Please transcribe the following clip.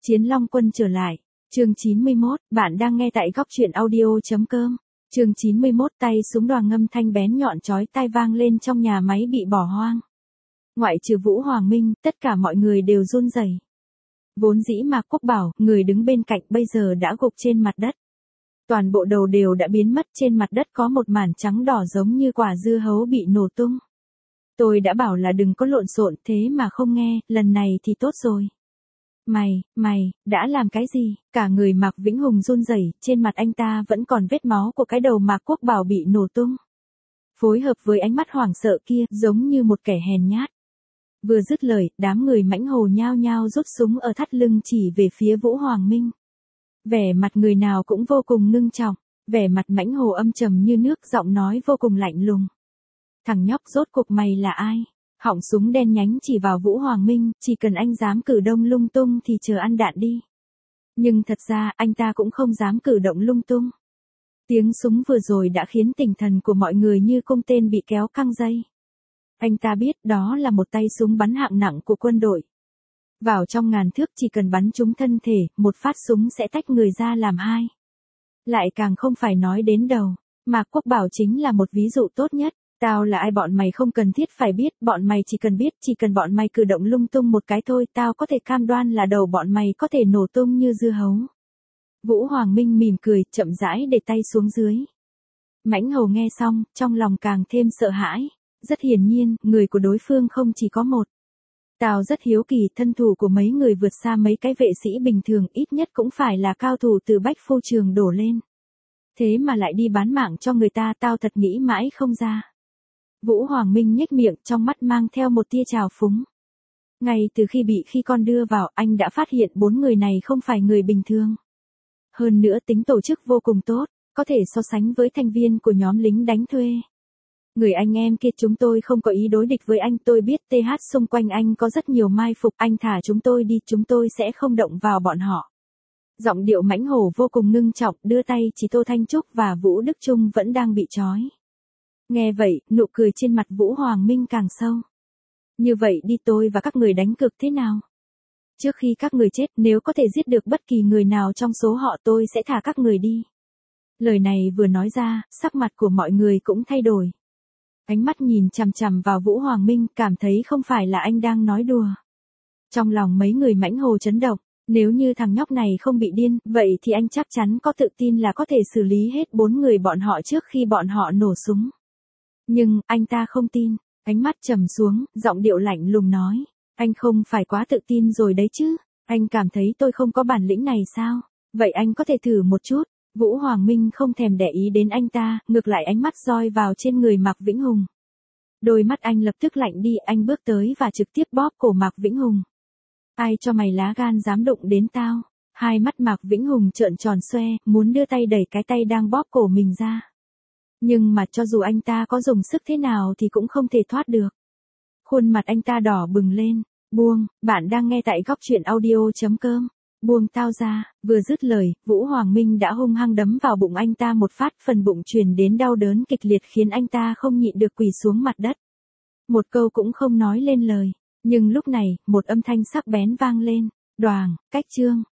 Chiến Long Quân trở lại. Chương 91, bạn đang nghe tại góc truyện audio.com. Chương 91, tay súng đoàn ngâm thanh bén nhọn chói tai vang lên trong nhà máy bị bỏ hoang. Ngoại trừ Vũ Hoàng Minh, tất cả mọi người đều run rẩy. Vốn dĩ Mạc Quốc Bảo, người đứng bên cạnh bây giờ đã gục trên mặt đất. Toàn bộ đầu đều đã biến mất, trên mặt đất có một mảng trắng đỏ giống như quả dưa hấu bị nổ tung. Tôi đã bảo là đừng có lộn xộn, thế mà không nghe, lần này thì tốt rồi. Mày, đã làm cái gì? Cả người Mạc Vĩnh Hùng run rẩy, trên mặt anh ta vẫn còn vết máu của cái đầu Mạc Quốc Bảo bị nổ tung. Phối hợp với ánh mắt hoảng sợ kia, giống như một kẻ hèn nhát. Vừa dứt lời, đám người mãnh hồ nhao nhao rút súng ở thắt lưng chỉ về phía Vũ Hoàng Minh. Vẻ mặt người nào cũng vô cùng ngưng trọng, vẻ mặt mãnh hồ âm trầm như nước, giọng nói vô cùng lạnh lùng. Thằng nhóc, rốt cuộc mày là ai? Họng súng đen nhánh chỉ vào Vũ Hoàng Minh, chỉ cần anh dám cử động lung tung thì chờ ăn đạn đi. Nhưng thật ra, anh ta cũng không dám cử động lung tung. Tiếng súng vừa rồi đã khiến tinh thần của mọi người như cung tên bị kéo căng dây. Anh ta biết đó là một tay súng bắn hạng nặng của quân đội. Vào trong ngàn thước chỉ cần bắn trúng thân thể, một phát súng sẽ tách người ra làm hai. Lại càng không phải nói đến đầu. Mạc Quốc Bảo chính là một ví dụ tốt nhất. Tao là ai bọn mày không cần thiết phải biết, bọn mày chỉ cần bọn mày cử động lung tung một cái thôi, tao có thể cam đoan là đầu bọn mày có thể nổ tung như dưa hấu. Vũ Hoàng Minh mỉm cười, chậm rãi để tay xuống dưới. Mãnh hầu nghe xong, trong lòng càng thêm sợ hãi. Rất hiển nhiên, người của đối phương không chỉ có một. Tao rất hiếu kỳ, thân thủ của mấy người vượt xa mấy cái vệ sĩ bình thường, ít nhất cũng phải là cao thủ từ Bách Phu Trường đổ lên. Thế mà lại đi bán mạng cho người ta, tao thật nghĩ mãi không ra. Vũ Hoàng Minh nhếch miệng, trong mắt mang theo một tia trào phúng. Ngay từ khi con đưa vào, anh đã phát hiện 4 người này không phải người bình thường. Hơn nữa tính tổ chức vô cùng tốt, có thể so sánh với thành viên của nhóm lính đánh thuê. Người anh em kia, chúng tôi không có ý đối địch với anh, tôi biết TH xung quanh anh có rất nhiều mai phục, anh thả chúng tôi đi, chúng tôi sẽ không động vào bọn họ. Giọng điệu mãnh hổ vô cùng ngưng trọng, đưa tay chỉ Tô Thanh Trúc và Vũ Đức Trung vẫn đang bị trói. Nghe vậy, nụ cười trên mặt Vũ Hoàng Minh càng sâu. Như vậy đi, tôi và các người đánh cược thế nào? Trước khi các người chết, nếu có thể giết được bất kỳ người nào trong số họ, tôi sẽ thả các người đi. Lời này vừa nói ra, sắc mặt của mọi người cũng thay đổi. Ánh mắt nhìn chằm chằm vào Vũ Hoàng Minh, cảm thấy không phải là anh đang nói đùa. Trong lòng mấy người mãnh hồ chấn động, nếu như thằng nhóc này không bị điên, vậy thì anh chắc chắn có tự tin là có thể xử lý hết 4 người bọn họ trước khi bọn họ nổ súng. Nhưng, anh ta không tin, ánh mắt trầm xuống, giọng điệu lạnh lùng nói. Anh không phải quá tự tin rồi đấy chứ, anh cảm thấy tôi không có bản lĩnh này sao? Vậy anh có thể thử một chút. Vũ Hoàng Minh không thèm để ý đến anh ta, ngược lại ánh mắt doi vào trên người Mạc Vĩnh Hùng. Đôi mắt anh lập tức lạnh đi, anh bước tới và trực tiếp bóp cổ Mạc Vĩnh Hùng. Ai cho mày lá gan dám đụng đến tao? Hai mắt Mạc Vĩnh Hùng trợn tròn xoe, muốn đưa tay đẩy cái tay đang bóp cổ mình ra. Nhưng mà cho dù anh ta có dùng sức thế nào thì cũng không thể thoát được. Khuôn mặt anh ta đỏ bừng lên. Buông, bạn đang nghe tại góc truyện audio.com. Buông tao ra, vừa dứt lời, Vũ Hoàng Minh đã hung hăng đấm vào bụng anh ta một phát, phần bụng truyền đến đau đớn kịch liệt khiến anh ta không nhịn được quỳ xuống mặt đất. Một câu cũng không nói lên lời, nhưng lúc này, một âm thanh sắc bén vang lên, đoàng, cách chương.